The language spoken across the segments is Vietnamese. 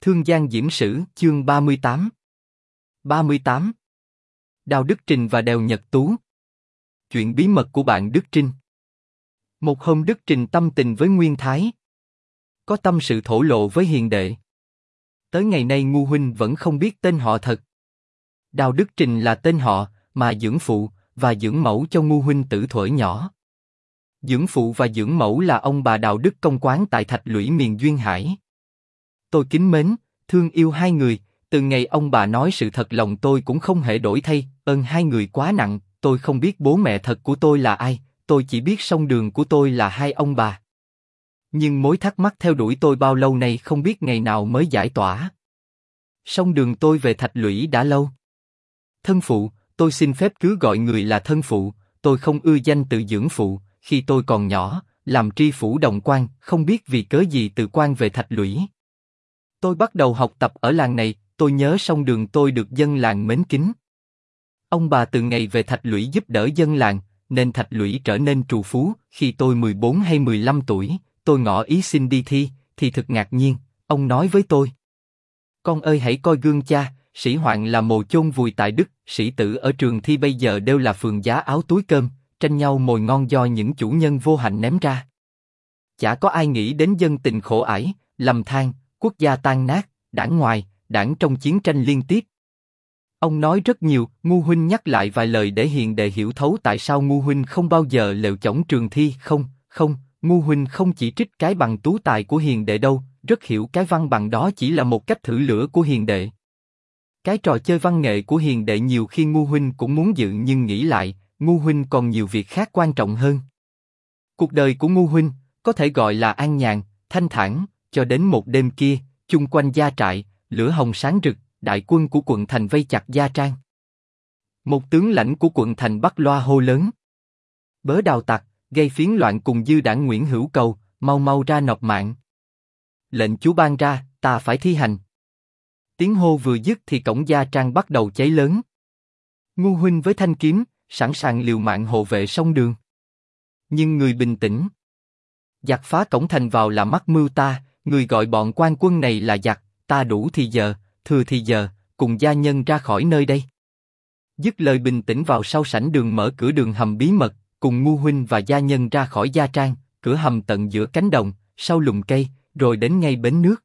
Thương Giang Diễm Sử, chương 38. 38. Đào Đức Trình và Đèo Nhật Tú. Chuyện bí mật của bạn Đức Trinh. Một hôm Đức Trình tâm tình với Nguyên Thái, có tâm sự thổ lộ với hiền đệ. Tới ngày nay Ngu huynh vẫn không biết tên họ thật. Đào Đức Trình là tên họ mà dưỡng phụ và dưỡng mẫu cho Ngu huynh từ thuở nhỏ. Dưỡng phụ và dưỡng mẫu là ông bà Đào Đức công quán tại Thạch Lũy miền Duyên Hải. Tôi kính mến, thương yêu hai người. Từ ngày ông bà nói sự thật lòng tôi cũng không hề đổi thay. Ơn hai người quá nặng. Tôi không biết bố mẹ thật của tôi là ai. Tôi chỉ biết song đường của tôi là hai ông bà. Nhưng mối thắc mắc theo đuổi tôi bao lâu nay không biết ngày nào mới giải tỏa. Song đường tôi về Thạch Lũy đã lâu. Thân phụ, tôi xin phép cứ gọi người là thân phụ. Tôi không ưa danh từ dưỡng phụ. Khi tôi còn nhỏ, làm tri phủ Đồng Quan, không biết vì cớ gì từ Quan về Thạch Lũy. Tôi bắt đầu học tập ở làng này. Tôi nhớ song đường tôi được dân làng mến kính. Ông bà từ ngày về Thạch Lũy giúp đỡ dân làng, nên Thạch Lũy trở nên trù phú. Khi tôi 14 hay 15 tuổi, tôi ngỏ ý xin đi thi, thì thực ngạc nhiên. Ông nói với tôi: con ơi, hãy coi gương cha. Sĩ Hoạn là mồ chôn vùi tại Đức, sĩ tử ở trường thi bây giờ đều là phường giá áo túi cơm, tranh nhau mồi ngon do những chủ nhân vô hạnh ném ra. Chả có ai nghĩ đến dân tình khổ ải, lầm than, quốc gia tan nát, đảng ngoài, đảng trong chiến tranh liên tiếp. Ông nói rất nhiều. Ngu huynh nhắc lại vài lời để hiền đệ hiểu thấu tại sao Ngu huynh không bao giờ lèo chỏng trường thi. Không, Ngu huynh không chỉ trích cái bằng tú tài của hiền đệ đâu, rất hiểu cái văn bằng đó chỉ là một cách thử lửa của hiền đệ. Cái trò chơi văn nghệ của hiền đệ nhiều khi Ngu huynh cũng muốn dự, nhưng nghĩ lại, Ngu huynh còn nhiều việc khác quan trọng hơn. Cuộc đời của Ngu huynh có thể gọi là an nhàn, thanh thản, cho đến một đêm kia, chung quanh gia trại, lửa hồng sáng rực, đại quân của quận thành vây chặt Gia Trang. Một tướng lãnh của quận thành bắt loa hô lớn: bớ Đào tặc, gây phiến loạn cùng dư đảng Nguyễn Hữu Cầu, mau mau ra nộp mạng. Lệnh chúa ban ra, ta phải thi hành. Tiếng hô vừa dứt thì cổng Gia Trang bắt đầu cháy lớn. Ngu huynh với thanh kiếm, sẵn sàng liều mạng hộ vệ sông đường. Nhưng người bình tĩnh. Giặc phá cổng thành vào là mắc mưu ta, người gọi bọn quan quân này là giặc, ta đủ thì giờ, thừa thì giờ, cùng gia nhân ra khỏi nơi đây. Dứt lời bình tĩnh vào sau sảnh đường mở cửa đường hầm bí mật, cùng Ngu huynh và gia nhân ra khỏi Gia Trang, cửa hầm tận giữa cánh đồng, sau lùm cây, rồi đến ngay bến nước.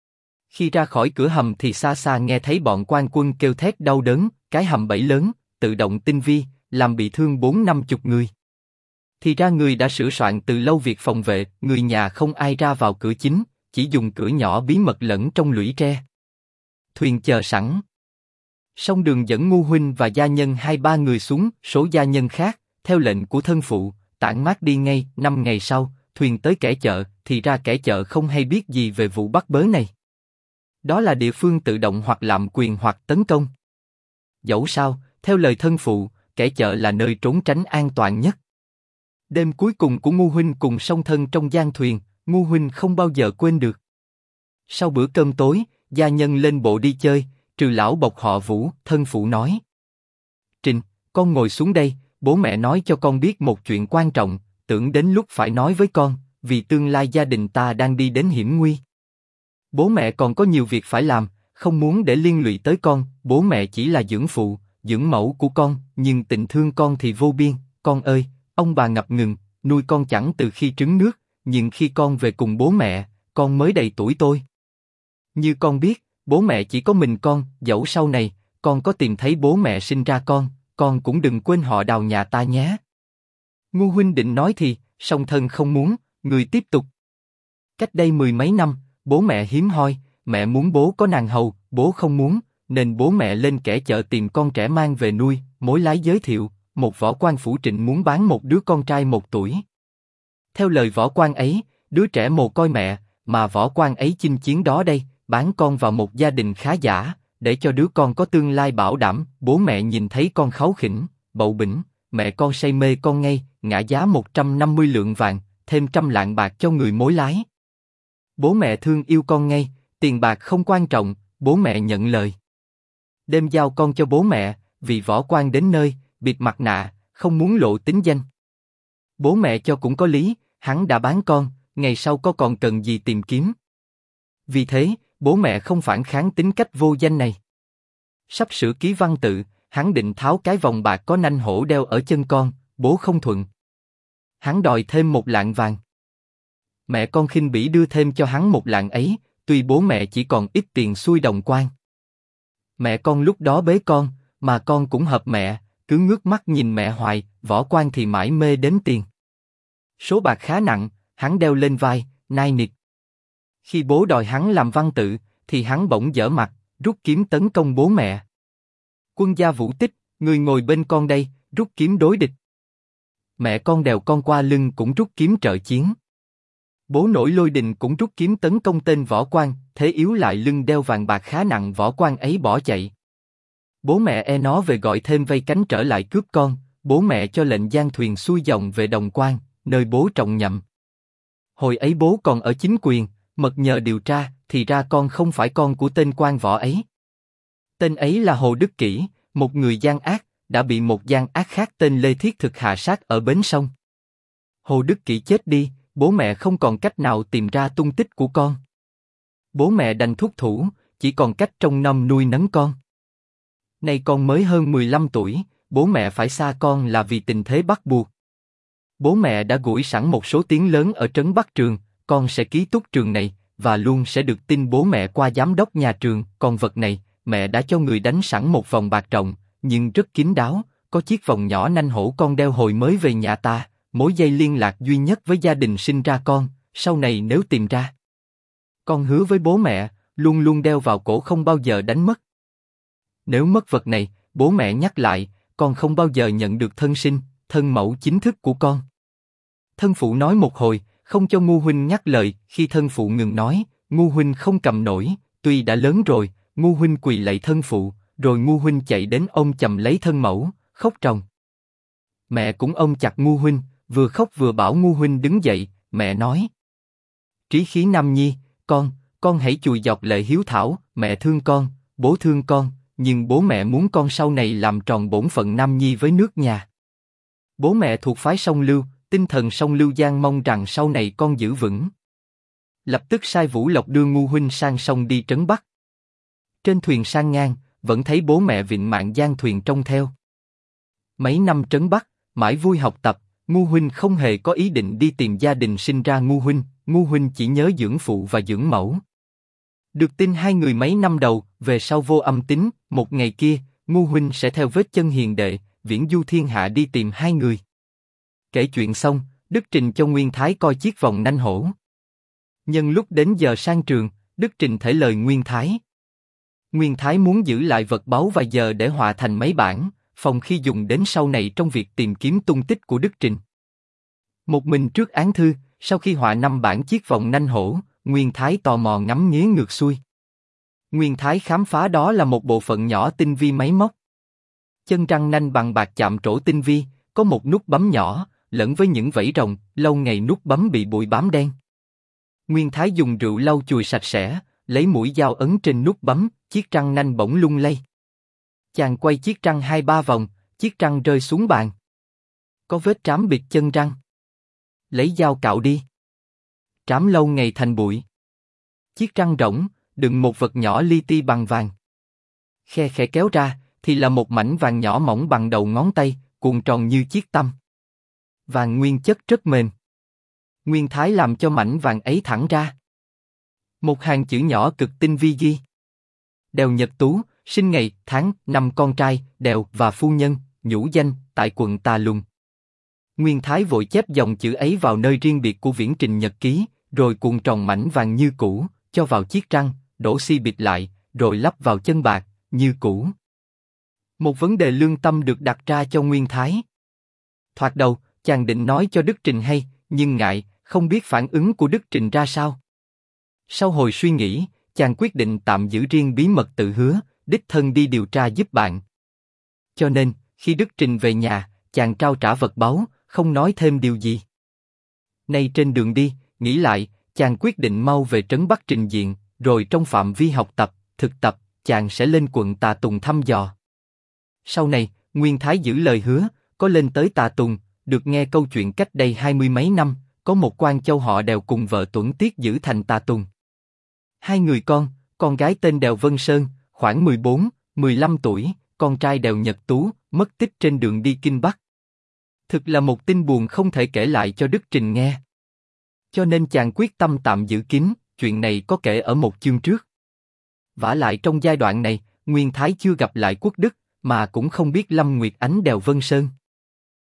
Khi ra khỏi cửa hầm thì xa xa nghe thấy bọn quan quân kêu thét đau đớn, cái hầm bẫy lớn, tự động tinh vi, làm bị thương 40-50 người. Thì ra người đã sửa soạn từ lâu việc phòng vệ, người nhà không ai ra vào cửa chính, chỉ dùng cửa nhỏ bí mật lẫn trong lũy tre. Thuyền chờ sẵn. Song đường dẫn Ngu huynh và gia nhân 2-3 người xuống, số gia nhân khác, theo lệnh của thân phụ, tản mát đi ngay. 5 ngày sau, thuyền tới Kẻ Chợ, thì ra Kẻ Chợ không hay biết gì về vụ bắt bớ này. Đó là địa phương tự động hoặc lạm quyền hoặc tấn công. Dẫu sao, theo lời thân phụ, Kẻ Chợ là nơi trốn tránh an toàn nhất. Đêm cuối cùng của Ngu huynh cùng song thân trong gian thuyền, Ngu huynh không bao giờ quên được. Sau bữa cơm tối, gia nhân lên bộ đi chơi, trừ lão bộc họ Vũ, thân phụ nói: Trình, con ngồi xuống đây, bố mẹ nói cho con biết một chuyện quan trọng, tưởng đến lúc phải nói với con, vì tương lai gia đình ta đang đi đến hiểm nguy. Bố mẹ còn có nhiều việc phải làm, không muốn để liên lụy tới con. Bố mẹ chỉ là dưỡng phụ, dưỡng mẫu của con, nhưng tình thương con thì vô biên. Con ơi, ông bà ngập ngừng, nuôi con chẳng từ khi trứng nước, nhưng khi con về cùng bố mẹ, con mới đầy tuổi tôi. Như con biết, bố mẹ chỉ có mình con, dẫu sau này, con có tìm thấy bố mẹ sinh ra con cũng đừng quên họ Đào nhà ta nhé. Ngu huynh định nói thì, song thân không muốn, người tiếp tục. Cách đây 10 mấy năm, bố mẹ hiếm hoi, mẹ muốn bố có nàng hầu, bố không muốn, nên bố mẹ lên Kẻ Chợ tìm con trẻ mang về nuôi. Mối lái giới thiệu, một võ quan phủ Trịnh muốn bán một đứa con trai 1 tuổi. Theo lời võ quan ấy, đứa trẻ mồ côi mẹ, mà võ quan ấy chinh chiến đó đây, bán con vào một gia đình khá giả, để cho đứa con có tương lai bảo đảm. Bố mẹ nhìn thấy con kháu khỉnh, bậu bĩnh, mẹ con say mê con ngay, ngã giá 150 lượng vàng, thêm 100 lạng bạc cho người mối lái. Bố mẹ thương yêu con ngay, tiền bạc không quan trọng, bố mẹ nhận lời. Đêm giao con cho bố mẹ, vì võ quan đến nơi, bịt mặt nạ, không muốn lộ tính danh. Bố mẹ cho cũng có lý, hắn đã bán con, ngày sau có còn cần gì tìm kiếm. Vì thế, bố mẹ không phản kháng tính cách vô danh này. Sắp sửa ký văn tự, hắn định tháo cái vòng bạc có nanh hổ đeo ở chân con, bố không thuận. Hắn đòi thêm 1 lạng vàng. Mẹ con khinh bỉ đưa thêm cho hắn 1 lạng ấy, tuy bố mẹ chỉ còn ít tiền xuôi Đồng Quan. Mẹ con lúc đó bế con, mà con cũng hợp mẹ, cứ ngước mắt nhìn mẹ hoài, Võ Quan thì mãi mê đếm tiền. Số bạc khá nặng, hắn đeo lên vai, nai nịt. Khi bố đòi hắn làm văn tự, thì hắn bỗng dở mặt, rút kiếm tấn công bố mẹ. Quân gia Vũ Tích, người ngồi bên con đây, rút kiếm đối địch. Mẹ con đèo con qua lưng cũng rút kiếm trợ chiến. Bố nổi lôi đình cũng rút kiếm tấn công tên Võ Quan, thế yếu lại lưng đeo vàng bạc khá nặng Võ Quan ấy bỏ chạy. Bố mẹ e nó về gọi thêm vây cánh trở lại cướp con, bố mẹ cho lệnh giang thuyền xuôi dòng về Đồng Quan, nơi bố trọng nhậm. Hồi ấy bố còn ở chính quyền, mật nhờ điều tra, thì ra con không phải con của tên quan võ ấy. Tên ấy là Hồ Đức Kỷ, một người gian ác, đã bị một gian ác khác tên Lê Thiết Thực hạ sát ở bến sông. Hồ Đức Kỷ chết đi, bố mẹ không còn cách nào tìm ra tung tích của con. Bố mẹ đành thúc thủ, chỉ còn cách trông nom nuôi nấng con. Nay con mới hơn 15 tuổi, bố mẹ phải xa con là vì tình thế bắt buộc. Bố mẹ đã gửi sẵn một số tiếng lớn ở trấn Bắc Trường, con sẽ ký túc trường này, và luôn sẽ được tin bố mẹ qua giám đốc nhà trường. Còn vật này, mẹ đã cho người đánh sẵn một vòng bạc rộng, nhưng rất kín đáo, có chiếc vòng nhỏ nanh hổ con đeo hồi mới về nhà ta, mối dây liên lạc duy nhất với gia đình sinh ra con, sau này nếu tìm ra. Con hứa với bố mẹ, luôn luôn đeo vào cổ không bao giờ đánh mất. Nếu mất vật này, bố mẹ nhắc lại, con không bao giờ nhận được thân sinh, thân mẫu chính thức của con. Thân phụ nói một hồi, không cho Ngu huynh nhắc lời. Khi thân phụ ngừng nói, Ngu huynh không cầm nổi, tuy đã lớn rồi. Ngu huynh quỳ lạy thân phụ, rồi Ngu huynh chạy đến ôm chầm lấy thân mẫu, khóc ròng. Mẹ cũng ôm chặt Ngu huynh, vừa khóc vừa bảo Ngu huynh đứng dậy. Mẹ nói: Trí khí nam nhi, con hãy chùi dọc lệ hiếu thảo. Mẹ thương con, bố thương con, nhưng bố mẹ muốn con sau này làm tròn bổn phận nam nhi với nước nhà. Bố mẹ thuộc phái Song Lưu, tinh thần Song Lưu Giang mong rằng sau này con giữ vững. Lập tức sai Vũ Lộc đưa Ngu huynh sang sông đi trấn Bắc. Trên thuyền sang ngang, vẫn thấy bố mẹ vịn mạng giang thuyền trông theo. Mấy năm trấn Bắc, mãi vui học tập, Ngu huynh không hề có ý định đi tìm gia đình sinh ra Ngu huynh chỉ nhớ dưỡng phụ và dưỡng mẫu. Được tin hai người mấy năm đầu, về sau vô âm tín, một ngày kia, Ngu huynh sẽ theo vết chân hiền đệ, viễn du thiên hạ đi tìm hai người. Kể chuyện xong, Đức Trình cho Nguyên Thái coi chiếc vòng nanh hổ. Nhân lúc đến giờ sang trường, Đức Trình thể lời Nguyên Thái. Nguyên Thái muốn giữ lại vật báu vài giờ để họa thành mấy bản, phòng khi dùng đến sau này trong việc tìm kiếm tung tích của Đức Trình. Một mình trước án thư, sau khi họa 5 bản chiếc vòng nanh hổ, Nguyên Thái tò mò ngắm nghía ngược xuôi. Nguyên Thái khám phá đó là một bộ phận nhỏ tinh vi máy móc. Chân răng nanh bằng bạc chạm trổ tinh vi, có một nút bấm nhỏ, lẫn với những vảy rồng, lâu ngày nút bấm bị bụi bám đen. Nguyên Thái dùng rượu lau chùi sạch sẽ, lấy mũi dao ấn trên nút bấm, chiếc răng nanh bỗng lung lay. Chàng quay chiếc răng 2-3 vòng, chiếc răng rơi xuống bàn. Có vết trám bịt chân răng. Lấy dao cạo đi. Trám lâu ngày thành bụi. Chiếc răng rỗng, đựng một vật nhỏ li ti bằng vàng. Khe khẽ kéo ra, thì là một mảnh vàng nhỏ mỏng bằng đầu ngón tay, cuộn tròn như chiếc tăm. Vàng nguyên chất rất mềm. Nguyên Thái làm cho mảnh vàng ấy thẳng ra. Một hàng chữ nhỏ cực tinh vi ghi: Đèo Nhật Tú, sinh ngày, tháng, năm con trai, Đèo và phu nhân, nhũ danh, tại quận Tà Lùng. Nguyên Thái vội chép dòng chữ ấy vào nơi riêng biệt của viễn trình nhật ký, rồi cuộn tròn mảnh vàng như cũ, cho vào chiếc răng, đổ xi bịt lại, rồi lắp vào chân bạc, như cũ. Một vấn đề lương tâm được đặt ra cho Nguyên Thái. Thoạt đầu, chàng định nói cho Đức Trình hay, nhưng ngại, không biết phản ứng của Đức Trình ra sao. Sau hồi suy nghĩ, chàng quyết định tạm giữ riêng bí mật tự hứa, đích thân đi điều tra giúp bạn. Cho nên, khi Đức Trình về nhà, chàng trao trả vật báu, không nói thêm điều gì. Nay trên đường đi, nghĩ lại, chàng quyết định mau về trấn Bắc trình diện, rồi trong phạm vi học tập, thực tập, chàng sẽ lên quận Tà Tùng thăm dò. Sau này, Nguyên Thái giữ lời hứa, có lên tới Tà Tùng, được nghe câu chuyện cách đây 20 mấy năm, có một quan châu họ Đèo cùng vợ Tuẩn Tiết giữ thành Tà Tùng. Hai người con, con gái tên Đèo Vân Sơn, khoảng 14, 15 tuổi, con trai Đèo Nhật Tú, mất tích trên đường đi Kinh Bắc. Thực là một tin buồn không thể kể lại cho Đức Trình nghe. Cho nên chàng quyết tâm tạm giữ kín, chuyện này có kể ở một chương trước. Vả lại trong giai đoạn này, Nguyên Thái chưa gặp lại Quốc Đức, mà cũng không biết Lâm Nguyệt Ánh Đèo Vân Sơn.